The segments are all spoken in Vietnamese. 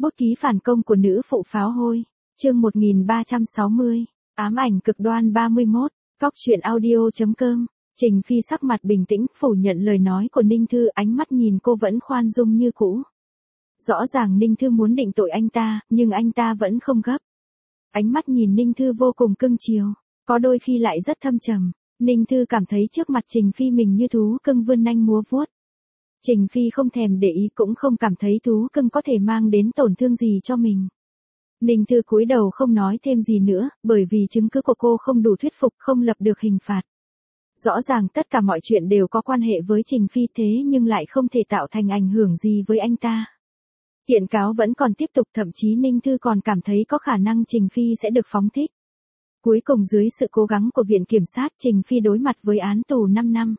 Bút ký phản công của nữ phụ pháo hôi. Chương 1360. Ám ảnh cực đoan 31. Cóc truyện audio.com. Trình Phi sắc mặt bình tĩnh, phủ nhận lời nói của Ninh Thư, ánh mắt nhìn cô vẫn khoan dung như cũ. Rõ ràng Ninh Thư muốn định tội anh ta, nhưng anh ta vẫn không gấp. Ánh mắt nhìn Ninh Thư vô cùng cưng chiều, có đôi khi lại rất thâm trầm. Ninh Thư cảm thấy trước mặt Trình Phi mình như thú cưng vươn nanh múa vuốt. Trình Phi không thèm để ý, cũng không cảm thấy thú cưng có thể mang đến tổn thương gì cho mình. Ninh Thư cúi đầu không nói thêm gì nữa, bởi vì chứng cứ của cô không đủ thuyết phục, không lập được hình phạt. Rõ ràng tất cả mọi chuyện đều có quan hệ với Trình Phi, thế nhưng lại không thể tạo thành ảnh hưởng gì với anh ta. Kiện cáo vẫn còn tiếp tục, thậm chí Ninh Thư còn cảm thấy có khả năng Trình Phi sẽ được phóng thích. Cuối cùng dưới sự cố gắng của Viện Kiểm sát, Trình Phi đối mặt với án tù 5 năm.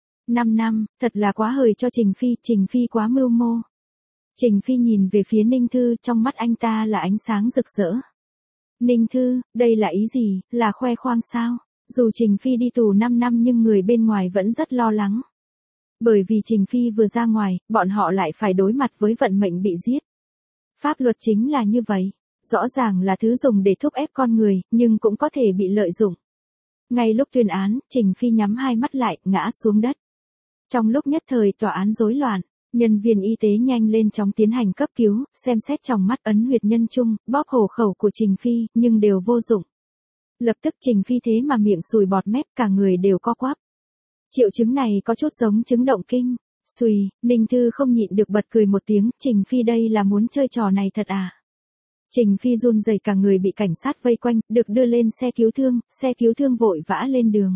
5 năm, thật là quá hời cho Trình Phi quá mưu mô. Trình Phi nhìn về phía Ninh Thư, trong mắt anh ta là ánh sáng rực rỡ. Ninh Thư, đây là ý gì, là khoe khoang sao? Dù Trình Phi đi tù 5 năm nhưng người bên ngoài vẫn rất lo lắng. Bởi vì Trình Phi vừa ra ngoài, bọn họ lại phải đối mặt với vận mệnh bị giết. Pháp luật chính là như vậy. Rõ ràng là thứ dùng để thúc ép con người, nhưng cũng có thể bị lợi dụng. Ngay lúc tuyên án, Trình Phi nhắm hai mắt lại, ngã xuống đất. Trong lúc nhất thời tòa án rối loạn, nhân viên y tế nhanh lên chóng tiến hành cấp cứu, xem xét trong mắt ấn huyệt nhân trung, bóp hộ khẩu của Trình Phi, nhưng đều vô dụng. Lập tức Trình Phi thế mà miệng sùi bọt mép, cả người đều co quắp. Triệu chứng này có chút giống chứng động kinh. Xùi, Ninh Thư không nhịn được bật cười một tiếng, Trình Phi đây là muốn chơi trò này thật à? Trình Phi run rẩy cả người bị cảnh sát vây quanh, được đưa lên xe cứu thương vội vã lên đường.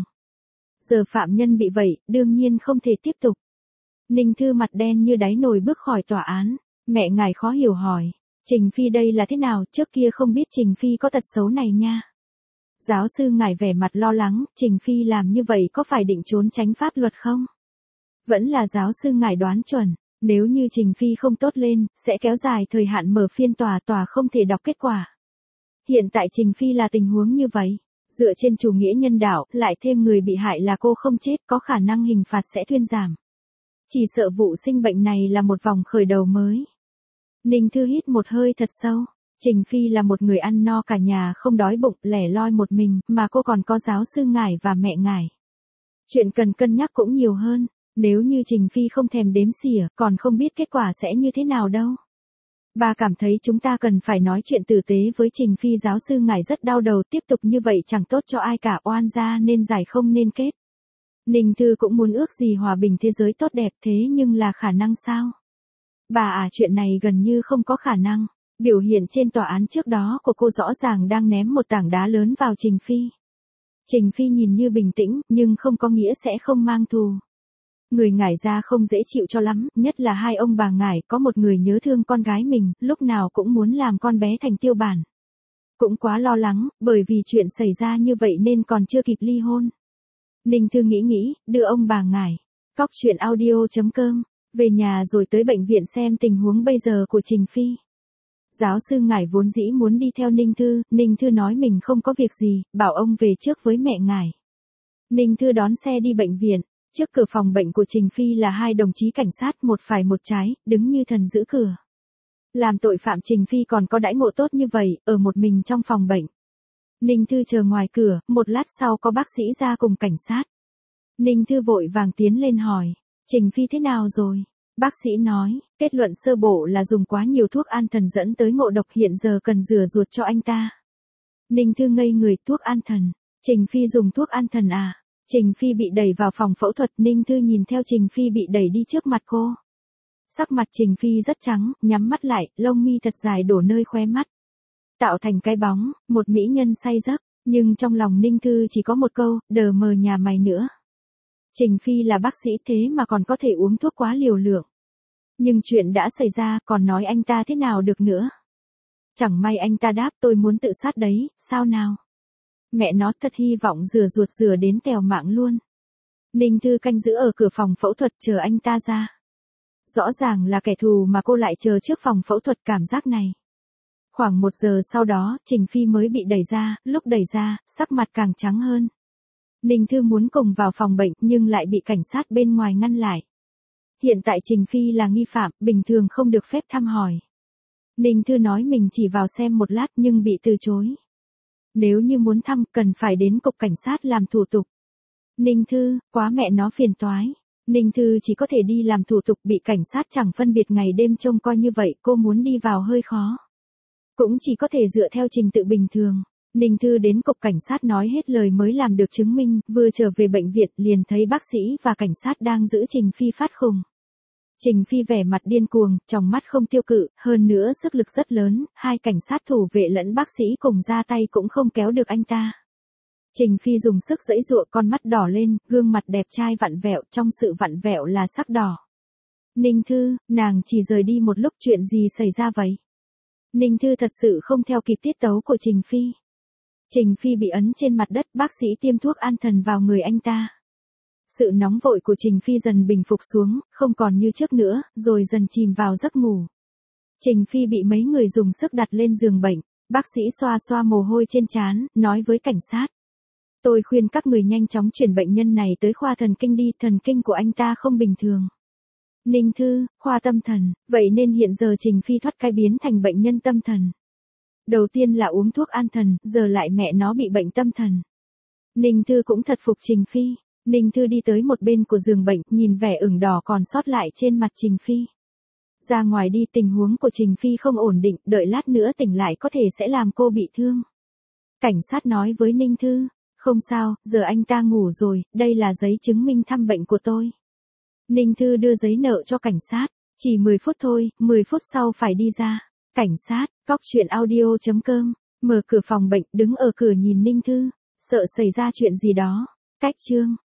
Giờ phạm nhân bị vậy, đương nhiên không thể tiếp tục. Ninh Thư mặt đen như đáy nồi bước khỏi tòa án, mẹ ngài khó hiểu hỏi, Trình Phi đây là thế nào, trước kia không biết Trình Phi có tật xấu này nha. Giáo sư ngài vẻ mặt lo lắng, Trình Phi làm như vậy có phải định trốn tránh pháp luật không? Vẫn là giáo sư ngài đoán chuẩn, nếu như Trình Phi không tốt lên, sẽ kéo dài thời hạn mở phiên tòa không thể đọc kết quả. Hiện tại Trình Phi là tình huống như vậy, dựa trên chủ nghĩa nhân đạo, lại thêm người bị hại là cô không chết, có khả năng hình phạt sẽ thuyên giảm. Chỉ sợ vụ sinh bệnh này là một vòng khởi đầu mới. Ninh Thư hít một hơi thật sâu. Trình Phi là một người ăn no cả nhà không đói bụng, lẻ loi một mình, mà cô còn có giáo sư ngài và mẹ ngài. Chuyện cần cân nhắc cũng nhiều hơn, nếu như Trình Phi không thèm đếm xỉa, còn không biết kết quả sẽ như thế nào đâu. Bà cảm thấy chúng ta cần phải nói chuyện tử tế với Trình Phi, giáo sư ngài rất đau đầu, tiếp tục như vậy chẳng tốt cho ai cả, oan gia nên giải không nên kết. Ninh Thư cũng muốn ước gì hòa bình thế giới tốt đẹp, thế nhưng là khả năng sao? Bà chuyện này gần như không có khả năng. Biểu hiện trên tòa án trước đó của cô rõ ràng đang ném một tảng đá lớn vào Trình Phi. Trình Phi nhìn như bình tĩnh, nhưng không có nghĩa sẽ không mang thù. Người ngải ra không dễ chịu cho lắm, nhất là hai ông bà ngải, có một người nhớ thương con gái mình, lúc nào cũng muốn làm con bé thành tiêu bản. Cũng quá lo lắng, bởi vì chuyện xảy ra như vậy nên còn chưa kịp ly hôn. Ninh Thư nghĩ, đưa ông bà ngải. Cóc truyện audio.com, về nhà rồi tới bệnh viện xem tình huống bây giờ của Trình Phi. Giáo sư ngài vốn dĩ muốn đi theo Ninh Thư nói mình không có việc gì, bảo ông về trước với mẹ ngài. Ninh Thư đón xe đi bệnh viện, trước cửa phòng bệnh của Trình Phi là hai đồng chí cảnh sát, một phải một trái, đứng như thần giữ cửa. Làm tội phạm Trình Phi còn có đãi ngộ tốt như vậy, ở một mình trong phòng bệnh. Ninh Thư chờ ngoài cửa, một lát sau có bác sĩ ra cùng cảnh sát. Ninh Thư vội vàng tiến lên hỏi, Trình Phi thế nào rồi? Bác sĩ nói, kết luận sơ bộ là dùng quá nhiều thuốc an thần dẫn tới ngộ độc, hiện giờ cần rửa ruột cho anh ta. Ninh Thư ngây người, thuốc an thần. Trình Phi dùng thuốc an thần à? Trình Phi bị đẩy vào phòng phẫu thuật, Ninh Thư nhìn theo Trình Phi bị đẩy đi trước mặt cô. Sắc mặt Trình Phi rất trắng, nhắm mắt lại, lông mi thật dài đổ nơi khóe mắt. Tạo thành cái bóng, một mỹ nhân say giấc, nhưng trong lòng Ninh Thư chỉ có một câu, đờ mờ nhà mày nữa. Trình Phi là bác sĩ thế mà còn có thể uống thuốc quá liều lượng. Nhưng chuyện đã xảy ra, còn nói anh ta thế nào được nữa. Chẳng may anh ta đáp tôi muốn tự sát đấy, sao nào? Mẹ nó thật hy vọng rửa ruột rửa đến tèo mạng luôn. Ninh Thư canh giữ ở cửa phòng phẫu thuật chờ anh ta ra. Rõ ràng là kẻ thù mà cô lại chờ trước phòng phẫu thuật, cảm giác này. Khoảng 1 giờ sau đó, Trình Phi mới bị đẩy ra, lúc đẩy ra, sắc mặt càng trắng hơn. Ninh Thư muốn cùng vào phòng bệnh nhưng lại bị cảnh sát bên ngoài ngăn lại. Hiện tại Trình Phi là nghi phạm, bình thường không được phép thăm hỏi. Ninh Thư nói mình chỉ vào xem một lát nhưng bị từ chối. Nếu như muốn thăm, cần phải đến cục cảnh sát làm thủ tục. Ninh Thư, quá mẹ nó phiền toái. Ninh Thư chỉ có thể đi làm thủ tục, bị cảnh sát chẳng phân biệt ngày đêm trông coi như vậy, cô muốn đi vào hơi khó. Cũng chỉ có thể dựa theo trình tự bình thường. Ninh Thư đến cục cảnh sát nói hết lời mới làm được chứng minh, vừa trở về bệnh viện liền thấy bác sĩ và cảnh sát đang giữ Trình Phi phát khùng. Trình Phi vẻ mặt điên cuồng, trong mắt không tiêu cự, hơn nữa sức lực rất lớn, hai cảnh sát thủ vệ lẫn bác sĩ cùng ra tay cũng không kéo được anh ta. Trình Phi dùng sức giãy giụa, con mắt đỏ lên, gương mặt đẹp trai vặn vẹo, trong sự vặn vẹo là sắc đỏ. Ninh Thư, nàng chỉ rời đi một lúc, chuyện gì xảy ra vậy? Ninh Thư thật sự không theo kịp tiết tấu của Trình Phi. Trình Phi bị ấn trên mặt đất, bác sĩ tiêm thuốc an thần vào người anh ta. Sự nóng vội của Trình Phi dần bình phục xuống, không còn như trước nữa, rồi dần chìm vào giấc ngủ. Trình Phi bị mấy người dùng sức đặt lên giường bệnh, bác sĩ xoa xoa mồ hôi trên trán, nói với cảnh sát. Tôi khuyên các người nhanh chóng chuyển bệnh nhân này tới khoa thần kinh đi, thần kinh của anh ta không bình thường. Ninh Thư, khoa tâm thần, vậy nên hiện giờ Trình Phi thoát cái biến thành bệnh nhân tâm thần. Đầu tiên là uống thuốc an thần, giờ lại mẹ nó bị bệnh tâm thần. Ninh Thư cũng thật phục Trình Phi. Ninh Thư đi tới một bên của giường bệnh, nhìn vẻ ửng đỏ còn sót lại trên mặt Trình Phi. Ra ngoài đi, tình huống của Trình Phi không ổn định, đợi lát nữa tỉnh lại có thể sẽ làm cô bị thương. Cảnh sát nói với Ninh Thư, không sao, giờ anh ta ngủ rồi, đây là giấy chứng minh thăm bệnh của tôi. Ninh Thư đưa giấy nợ cho cảnh sát, chỉ 10 phút thôi, 10 phút sau phải đi ra. Cảnh sát, coctruyện.audio.com, mở cửa phòng bệnh, đứng ở cửa nhìn Ninh Thư, sợ xảy ra chuyện gì đó. Cách chương